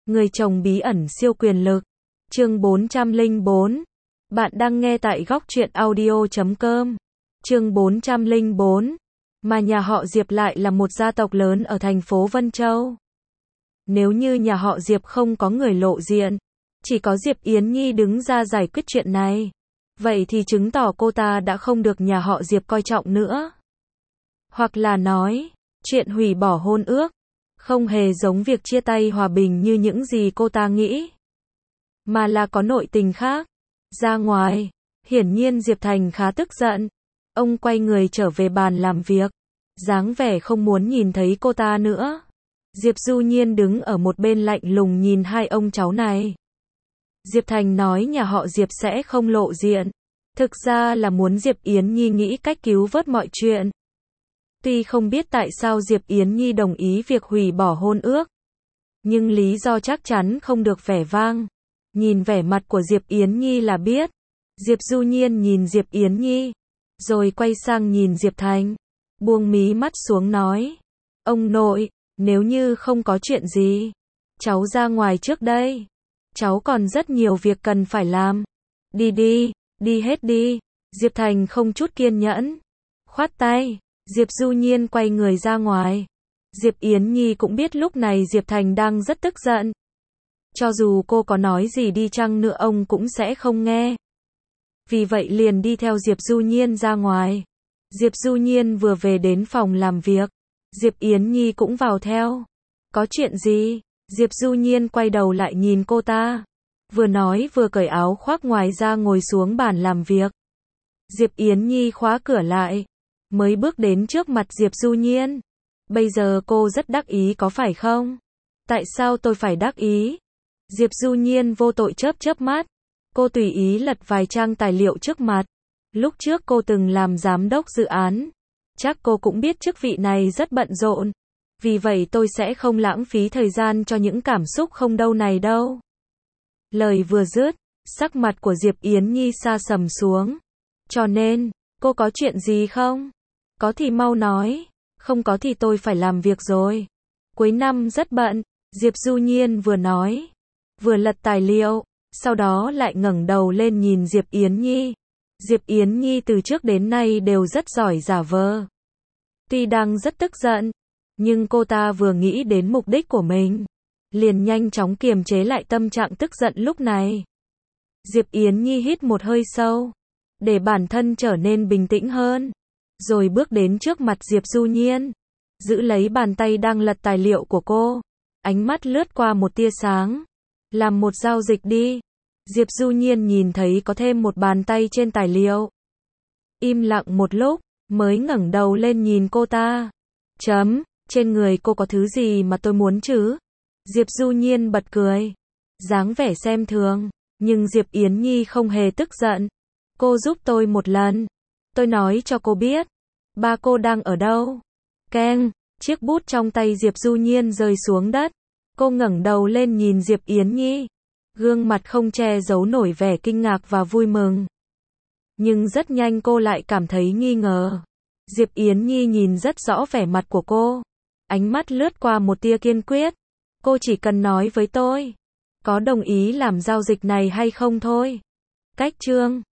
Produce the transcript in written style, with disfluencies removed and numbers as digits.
Người chồng bí ẩn siêu quyền lực. Chương 404. Bạn đang nghe tại góc truyện audio.com. Chương 404. Mà nhà họ Diệp lại là một gia tộc lớn ở thành phố Vân Châu. Nếu như nhà họ Diệp không có người lộ diện, chỉ có Diệp Yến Nhi đứng ra giải quyết chuyện này, vậy thì chứng tỏ cô ta đã không được nhà họ Diệp coi trọng nữa. Hoặc là nói, chuyện hủy bỏ hôn ước không hề giống việc chia tay hòa bình như những gì cô ta nghĩ, mà là có nội tình khác. Ra ngoài, hiển nhiên Diệp Thành khá tức giận. Ông quay người trở về bàn làm việc, dáng vẻ không muốn nhìn thấy cô ta nữa. Diệp Du Nhiên đứng ở một bên lạnh lùng nhìn hai ông cháu này. Diệp Thành nói nhà họ Diệp sẽ không lộ diện, thực ra là muốn Diệp Yến Nhi nghĩ cách cứu vớt mọi chuyện. Tuy không biết tại sao Diệp Yến Nhi đồng ý việc hủy bỏ hôn ước, nhưng lý do chắc chắn không được vẻ vang. Nhìn vẻ mặt của Diệp Yến Nhi là biết. Diệp Du Nhiên nhìn Diệp Yến Nhi, rồi quay sang nhìn Diệp Thành, buông mí mắt xuống nói: ông nội, nếu như không có chuyện gì, cháu ra ngoài trước đây. Cháu còn rất nhiều việc cần phải làm. Đi đi, đi hết đi. Diệp Thành không chút kiên nhẫn, khoát tay. Diệp Du Nhiên quay người ra ngoài. Diệp Yến Nhi cũng biết lúc này Diệp Thành đang rất tức giận. Cho dù cô có nói gì đi chăng nữa ông cũng sẽ không nghe. Vì vậy liền đi theo Diệp Du Nhiên ra ngoài. Diệp Du Nhiên vừa về đến phòng làm việc, Diệp Yến Nhi cũng vào theo. Có chuyện gì? Diệp Du Nhiên quay đầu lại nhìn cô ta, vừa nói vừa cởi áo khoác ngoài ra ngồi xuống bàn làm việc. Diệp Yến Nhi khóa cửa lại, mới bước đến trước mặt Diệp Du Nhiên. Bây giờ cô rất đắc ý có phải không? Tại sao tôi phải đắc ý? Diệp Du Nhiên vô tội chớp chớp mắt. Cô tùy ý lật vài trang tài liệu trước mặt. Lúc trước cô từng làm giám đốc dự án. Chắc cô cũng biết chức vị này rất bận rộn. Vì vậy tôi sẽ không lãng phí thời gian cho những cảm xúc không đâu này đâu. Lời vừa dứt, sắc mặt của Diệp Yến Nhi sa sầm xuống. Cho nên, cô có chuyện gì không? Có thì mau nói, không có thì tôi phải làm việc rồi. Cuối năm rất bận, Diệp Du Nhiên vừa nói, vừa lật tài liệu, sau đó lại ngẩng đầu lên nhìn Diệp Yến Nhi. Diệp Yến Nhi từ trước đến nay đều rất giỏi giả vờ. Tuy đang rất tức giận, nhưng cô ta vừa nghĩ đến mục đích của mình, liền nhanh chóng kiềm chế lại tâm trạng tức giận lúc này. Diệp Yến Nhi hít một hơi sâu, để bản thân trở nên bình tĩnh hơn, rồi bước đến trước mặt Diệp Du Nhiên, giữ lấy bàn tay đang lật tài liệu của cô, ánh mắt lướt qua một tia sáng. Làm một giao dịch đi. Diệp Du Nhiên nhìn thấy có thêm một bàn tay trên tài liệu. Im lặng một lúc, mới ngẩng đầu lên nhìn cô ta. Trên người cô có thứ gì mà tôi muốn chứ? Diệp Du Nhiên bật cười, dáng vẻ xem thường, nhưng Diệp Yến Nhi không hề tức giận. Cô giúp tôi một lần. Tôi nói cho cô biết, ba cô đang ở đâu? Keng, chiếc bút trong tay Diệp Du Nhiên rơi xuống đất. Cô ngẩng đầu lên nhìn Diệp Yến Nhi, gương mặt không che giấu nổi vẻ kinh ngạc và vui mừng. Nhưng rất nhanh cô lại cảm thấy nghi ngờ. Diệp Yến Nhi nhìn rất rõ vẻ mặt của cô, ánh mắt lướt qua một tia kiên quyết. Cô chỉ cần nói với tôi, có đồng ý làm giao dịch này hay không thôi. Cách chương